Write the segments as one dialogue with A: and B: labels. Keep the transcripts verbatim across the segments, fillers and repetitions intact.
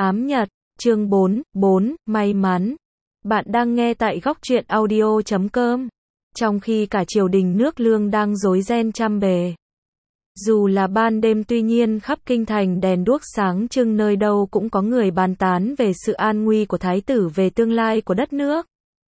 A: Ám Nhật, chương bốn, bốn, may mắn. Bạn đang nghe tại góc truyện audio chấm com. Trong khi cả triều đình nước Lương đang rối ren trăm bề. Dù là ban đêm tuy nhiên khắp kinh thành đèn đuốc sáng trưng, nơi đâu cũng có người bàn tán về sự an nguy của thái tử, về tương lai của đất nước.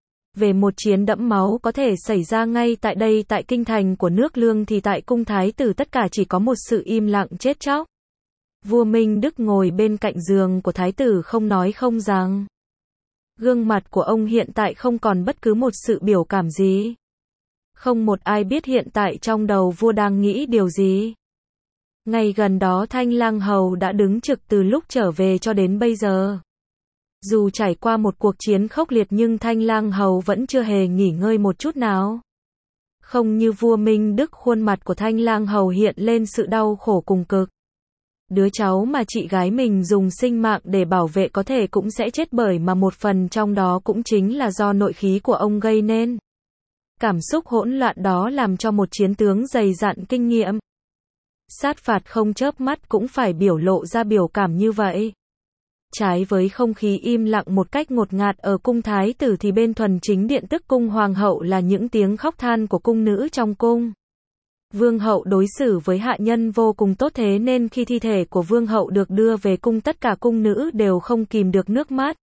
A: Về một chiến đẫm máu có thể xảy ra ngay tại đây, tại kinh thành của nước Lương, thì tại cung thái tử tất cả chỉ có một sự im lặng chết chóc. Vua Minh Đức ngồi bên cạnh giường của thái tử không nói không rằng. Gương mặt của ông hiện tại không còn bất cứ một sự biểu cảm gì. Không một ai biết hiện tại trong đầu vua đang nghĩ điều gì. Ngày gần đó Thanh Lang Hầu đã đứng trực từ lúc trở về cho đến bây giờ. Dù trải qua một cuộc chiến khốc liệt nhưng Thanh Lang Hầu vẫn chưa hề nghỉ ngơi một chút nào. Không như vua Minh Đức, khuôn mặt của Thanh Lang Hầu hiện lên sự đau khổ cùng cực. Đứa cháu mà chị gái mình dùng sinh mạng để bảo vệ có thể cũng sẽ chết, bởi mà một phần trong đó cũng chính là do nội khí của ông gây nên. Cảm xúc hỗn loạn đó làm cho một chiến tướng dày dặn kinh nghiệm sát phạt không chớp mắt cũng phải biểu lộ ra biểu cảm như vậy. Trái với không khí im lặng một cách ngột ngạt ở cung thái tử, thì bên thuần chính điện tức cung hoàng hậu là những tiếng khóc than của cung nữ trong cung. Vương hậu đối xử với hạ nhân vô cùng tốt, thế nên khi thi thể của vương hậu được đưa về cung, tất cả cung nữ đều không kìm được nước mắt.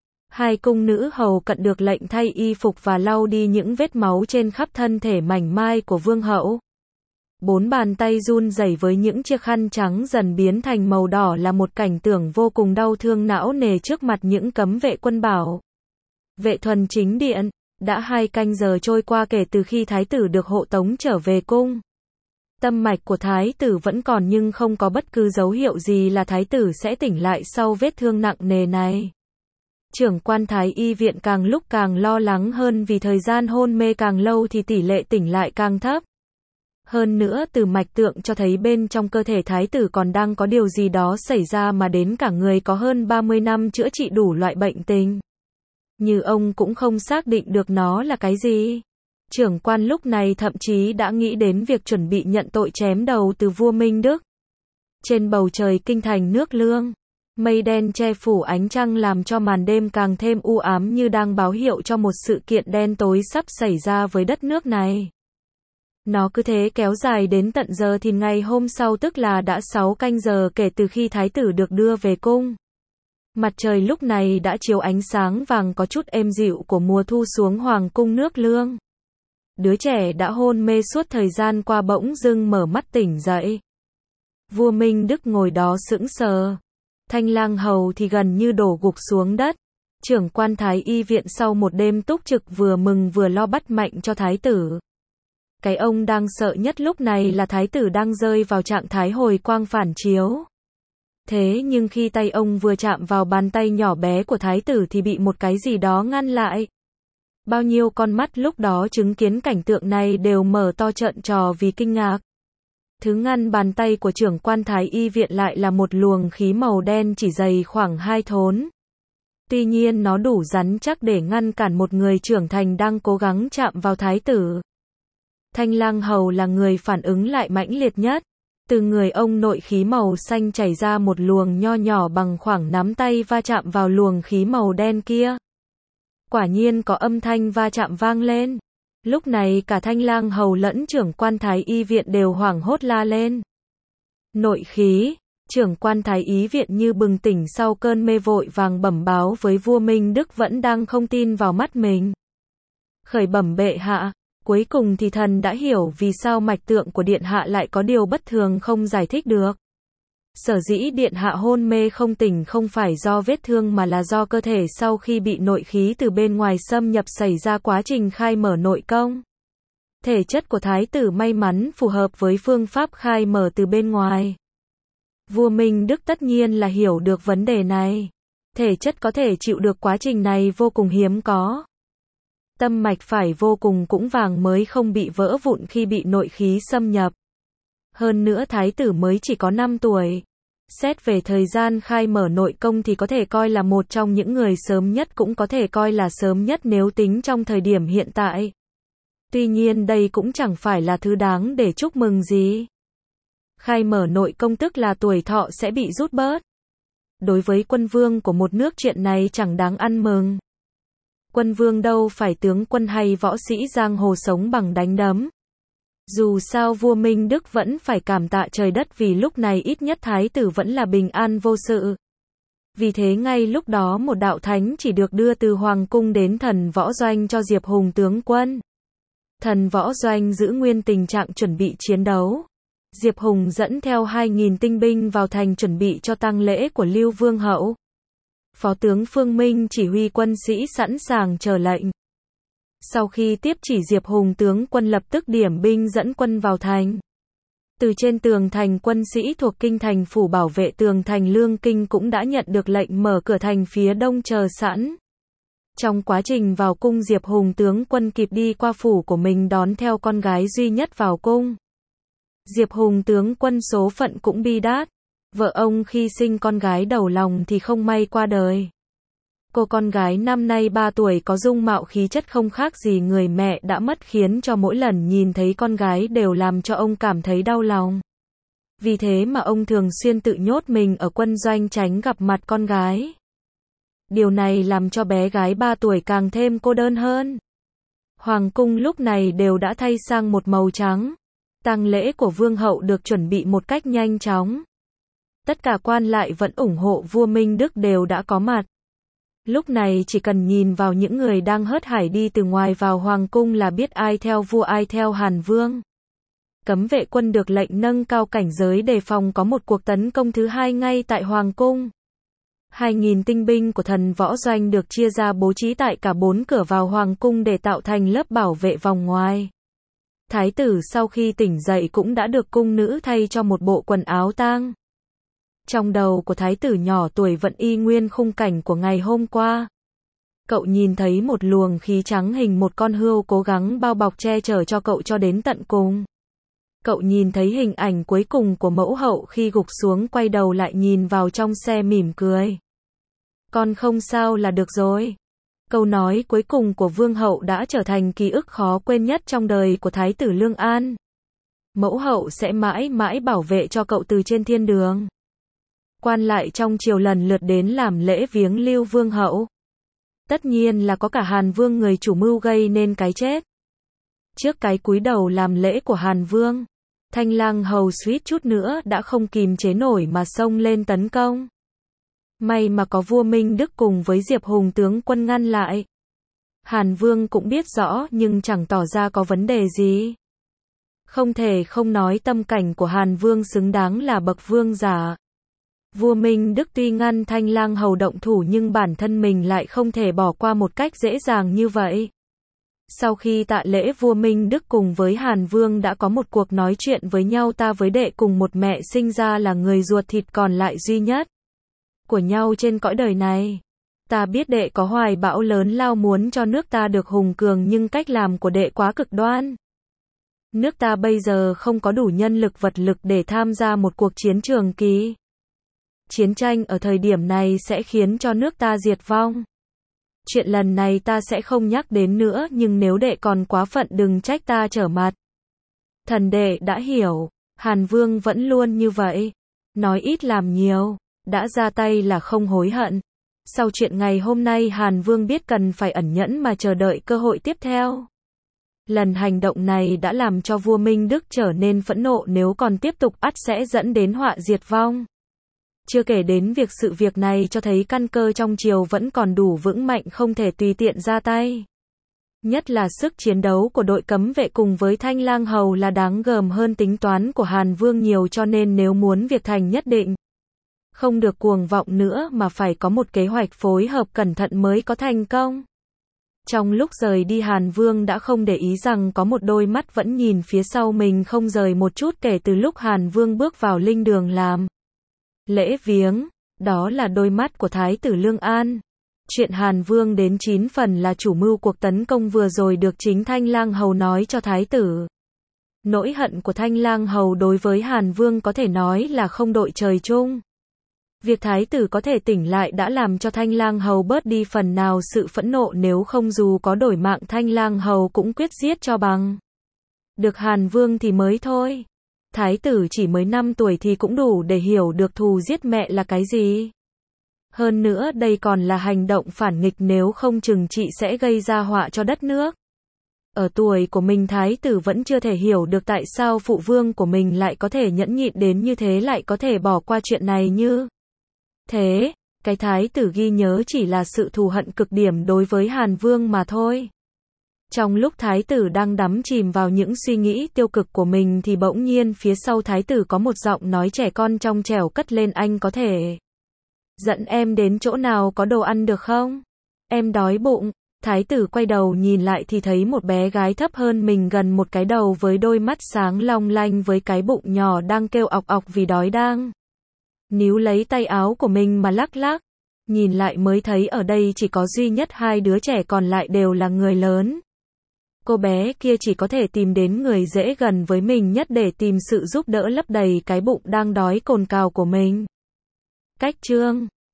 A: Hai cung nữ hầu cận được lệnh thay y phục và lau đi những vết máu trên khắp thân thể mảnh mai của vương hậu. Bốn bàn tay run rẩy với những chiếc khăn trắng dần biến thành màu đỏ là một cảnh tượng vô cùng đau thương não nề trước mặt những cấm vệ quân bảo vệ thuần chính điện. Đã hai canh giờ trôi qua kể từ khi thái tử được hộ tống trở về cung. Tâm mạch của thái tử vẫn còn nhưng không có bất cứ dấu hiệu gì là thái tử sẽ tỉnh lại sau vết thương nặng nề này. Trưởng quan thái y viện càng lúc càng lo lắng hơn, vì thời gian hôn mê càng lâu thì tỷ lệ tỉnh lại càng thấp. Hơn nữa từ mạch tượng cho thấy bên trong cơ thể thái tử còn đang có điều gì đó xảy ra, mà đến cả người có hơn ba mươi năm chữa trị đủ loại bệnh tình. Như ông cũng không xác định được nó là cái gì. Trưởng quan lúc này thậm chí đã nghĩ đến việc chuẩn bị nhận tội chém đầu từ vua Minh Đức. Trên bầu trời kinh thành nước Lương, mây đen che phủ ánh trăng làm cho màn đêm càng thêm u ám, như đang báo hiệu cho một sự kiện đen tối sắp xảy ra với đất nước này. Nó cứ thế kéo dài đến tận giờ thìn ngày hôm sau, tức là đã sáu canh giờ kể từ khi thái tử được đưa về cung. Mặt trời lúc này đã chiếu ánh sáng vàng có chút êm dịu của mùa thu xuống hoàng cung nước Lương. Đứa trẻ đã hôn mê suốt thời gian qua bỗng dưng mở mắt tỉnh dậy. Vua Minh Đức ngồi đó sững sờ. Thanh Lang Hầu thì gần như đổ gục xuống đất. Trưởng quan thái y viện sau một đêm túc trực vừa mừng vừa lo bắt mạch cho thái tử. Cái ông đang sợ nhất lúc này là thái tử đang rơi vào trạng thái hồi quang phản chiếu. Thế nhưng khi tay ông vừa chạm vào bàn tay nhỏ bé của thái tử thì bị một cái gì đó ngăn lại. Bao nhiêu con mắt lúc đó chứng kiến cảnh tượng này đều mở to trợn trò vì kinh ngạc. Thứ ngăn bàn tay của trưởng quan thái y viện lại là một luồng khí màu đen chỉ dày khoảng hai thốn. Tuy nhiên nó đủ rắn chắc để ngăn cản một người trưởng thành đang cố gắng chạm vào thái tử. Thanh Lang Hầu là người phản ứng lại mãnh liệt nhất. Từ người ông nội khí màu xanh chảy ra một luồng nho nhỏ bằng khoảng nắm tay va chạm vào luồng khí màu đen kia. Quả nhiên có âm thanh va chạm vang lên. Lúc này cả Thanh Lang Hầu lẫn trưởng quan thái y viện đều hoảng hốt la lên. Nội khí. Trưởng quan thái y viện như bừng tỉnh sau cơn mê, vội vàng bẩm báo với vua Minh Đức vẫn đang không tin vào mắt mình. Khởi bẩm bệ hạ. Cuối cùng thì thần đã hiểu vì sao mạch tượng của điện hạ lại có điều bất thường không giải thích được. Sở dĩ điện hạ hôn mê không tỉnh không phải do vết thương mà là do cơ thể sau khi bị nội khí từ bên ngoài xâm nhập xảy ra quá trình khai mở nội công. Thể chất của thái tử may mắn phù hợp với phương pháp khai mở từ bên ngoài. Vua Minh Đức tất nhiên là hiểu được vấn đề này. Thể chất có thể chịu được quá trình này vô cùng hiếm có. Tâm mạch phải vô cùng cũng vàng mới không bị vỡ vụn khi bị nội khí xâm nhập. Hơn nữa thái tử mới chỉ có năm tuổi. Xét về thời gian khai mở nội công thì có thể coi là một trong những người sớm nhất, cũng có thể coi là sớm nhất nếu tính trong thời điểm hiện tại. Tuy nhiên đây cũng chẳng phải là thứ đáng để chúc mừng gì. Khai mở nội công tức là tuổi thọ sẽ bị rút bớt. đối với quân vương của một nước chuyện này chẳng đáng ăn mừng. Quân vương đâu phải tướng quân hay võ sĩ giang hồ sống bằng đánh đấm. Dù sao vua Minh Đức vẫn phải cảm tạ trời đất vì lúc này ít nhất thái tử vẫn là bình an vô sự. Vì thế ngay lúc đó một đạo thánh chỉ được đưa từ hoàng cung đến thần võ doanh cho Diệp Hùng tướng quân. Thần võ doanh giữ nguyên tình trạng chuẩn bị chiến đấu. Diệp Hùng dẫn theo hai nghìn tinh binh vào thành chuẩn bị cho tang lễ của Lưu Vương hậu. Phó tướng Phương Minh chỉ huy quân sĩ sẵn sàng chờ lệnh. Sau khi tiếp chỉ Diệp Hùng tướng quân lập tức điểm binh dẫn quân vào thành. Từ trên tường thành quân sĩ thuộc kinh thành phủ bảo vệ tường thành Lương Kinh cũng đã nhận được lệnh mở cửa thành phía đông chờ sẵn. Trong quá trình vào cung Diệp Hùng tướng quân kịp đi qua phủ của mình đón theo con gái duy nhất vào cung. Diệp Hùng tướng quân số phận cũng bi đát. Vợ ông khi sinh con gái đầu lòng thì không may qua đời. Cô con gái năm nay ba tuổi có dung mạo khí chất không khác gì người mẹ đã mất khiến cho mỗi lần nhìn thấy con gái đều làm cho ông cảm thấy đau lòng. Vì thế mà ông thường xuyên tự nhốt mình ở quân doanh tránh gặp mặt con gái. Điều này làm cho bé gái ba tuổi càng thêm cô đơn hơn. Hoàng cung lúc này đều đã thay sang một màu trắng. Tang lễ của vương hậu được chuẩn bị một cách nhanh chóng. Tất cả quan lại vẫn ủng hộ vua Minh Đức đều đã có mặt. Lúc này chỉ cần nhìn vào những người đang hớt hải đi từ ngoài vào hoàng cung là biết ai theo vua ai theo Hàn Vương. Cấm vệ quân được lệnh nâng cao cảnh giới đề phòng có một cuộc tấn công thứ hai ngay tại hoàng cung. Hai nghìn tinh binh của thần võ doanh được chia ra bố trí tại cả bốn cửa vào hoàng cung để tạo thành lớp bảo vệ vòng ngoài. Thái tử sau khi tỉnh dậy cũng đã được cung nữ thay cho một bộ quần áo tang. Trong đầu của thái tử nhỏ tuổi vẫn y nguyên khung cảnh của ngày hôm qua. Cậu nhìn thấy một luồng khí trắng hình một con hươu cố gắng bao bọc che chở cho cậu cho đến tận cùng. Cậu nhìn thấy hình ảnh cuối cùng của mẫu hậu khi gục xuống quay đầu lại nhìn vào trong xe mỉm cười. Con không sao là được rồi. Câu nói cuối cùng của vương hậu đã trở thành ký ức khó quên nhất trong đời của thái tử Lương An. Mẫu hậu sẽ mãi mãi bảo vệ cho cậu từ trên thiên đường. Quan lại trong triều lần lượt đến làm lễ viếng Lưu Vương hậu. Tất nhiên là có cả Hàn Vương người chủ mưu gây nên cái chết. Trước cái cúi đầu làm lễ của Hàn Vương, Thanh Lang hầu suýt chút nữa đã không kìm chế nổi mà xông lên tấn công. May mà có vua Minh Đức cùng với Diệp Hùng tướng quân ngăn lại. Hàn Vương cũng biết rõ nhưng chẳng tỏ ra có vấn đề gì. Không thể không nói tâm cảnh của Hàn Vương xứng đáng là bậc vương giả. Vua Minh Đức tuy ngăn Thanh Lang hầu động thủ nhưng bản thân mình lại không thể bỏ qua một cách dễ dàng như vậy. Sau khi tạ lễ vua Minh Đức cùng với Hàn Vương đã có một cuộc nói chuyện với nhau ta với đệ cùng một mẹ sinh ra là người ruột thịt còn lại duy nhất của nhau trên cõi đời này. Ta biết đệ có hoài bão lớn lao muốn cho nước ta được hùng cường nhưng cách làm của đệ quá cực đoan. Nước ta bây giờ không có đủ nhân lực vật lực để tham gia một cuộc chiến trường kỳ. Chiến tranh ở thời điểm này sẽ khiến cho nước ta diệt vong. Chuyện lần này ta sẽ không nhắc đến nữa nhưng nếu đệ còn quá phận đừng trách ta trở mặt. Thần đệ đã hiểu, Hàn Vương vẫn luôn như vậy. Nói ít làm nhiều, đã ra tay là không hối hận. Sau chuyện ngày hôm nay Hàn Vương biết cần phải ẩn nhẫn mà chờ đợi cơ hội tiếp theo. Lần hành động này đã làm cho vua Minh Đức trở nên phẫn nộ nếu còn tiếp tục ắt sẽ dẫn đến họa diệt vong. Chưa kể đến việc sự việc này cho thấy căn cơ trong triều vẫn còn đủ vững mạnh không thể tùy tiện ra tay. Nhất là sức chiến đấu của đội cấm vệ cùng với Thanh Lang hầu là đáng gờm hơn tính toán của Hàn Vương nhiều cho nên nếu muốn việc thành nhất định. Không được cuồng vọng nữa mà phải có một kế hoạch phối hợp cẩn thận mới có thành công. Trong lúc rời đi Hàn Vương đã không để ý rằng có một đôi mắt vẫn nhìn phía sau mình không rời một chút kể từ lúc Hàn Vương bước vào linh đường làm lễ viếng, đó là đôi mắt của Thái tử Lương An. Chuyện Hàn Vương đến chín phần là chủ mưu cuộc tấn công vừa rồi được chính Thanh Lang hầu nói cho Thái tử. Nỗi hận của Thanh Lang hầu đối với Hàn Vương có thể nói là không đội trời chung. Việc Thái tử có thể tỉnh lại đã làm cho Thanh Lang hầu bớt đi phần nào sự phẫn nộ nếu không dù có đổi mạng Thanh Lang hầu cũng quyết giết cho bằng. Được Hàn Vương thì mới thôi. Thái tử chỉ mới năm tuổi thì cũng đủ để hiểu được thù giết mẹ là cái gì. Hơn nữa đây còn là hành động phản nghịch, nếu không chừng chị sẽ gây ra họa cho đất nước. Ở tuổi của mình thái tử vẫn chưa thể hiểu được tại sao phụ vương của mình lại có thể nhẫn nhịn đến như thế, lại có thể bỏ qua chuyện này như thế. Cái thái tử ghi nhớ chỉ là sự thù hận cực điểm đối với Hàn Vương mà thôi. Trong lúc thái tử đang đắm chìm vào những suy nghĩ tiêu cực của mình thì bỗng nhiên phía sau thái tử có một giọng nói trẻ con trong trẻo cất lên: anh có thể dẫn em đến chỗ nào có đồ ăn được không? Em đói bụng. Thái tử quay đầu nhìn lại thì thấy một bé gái thấp hơn mình gần một cái đầu với đôi mắt sáng long lanh với cái bụng nhỏ đang kêu ọc ọc vì đói, đang níu lấy tay áo của mình mà lắc lắc. Nhìn lại mới thấy ở đây chỉ có duy nhất hai đứa trẻ, còn lại đều là người lớn. Cô bé kia chỉ có thể tìm đến người dễ gần với mình nhất để tìm sự giúp đỡ lấp đầy cái bụng đang đói cồn cào của mình. Cách chương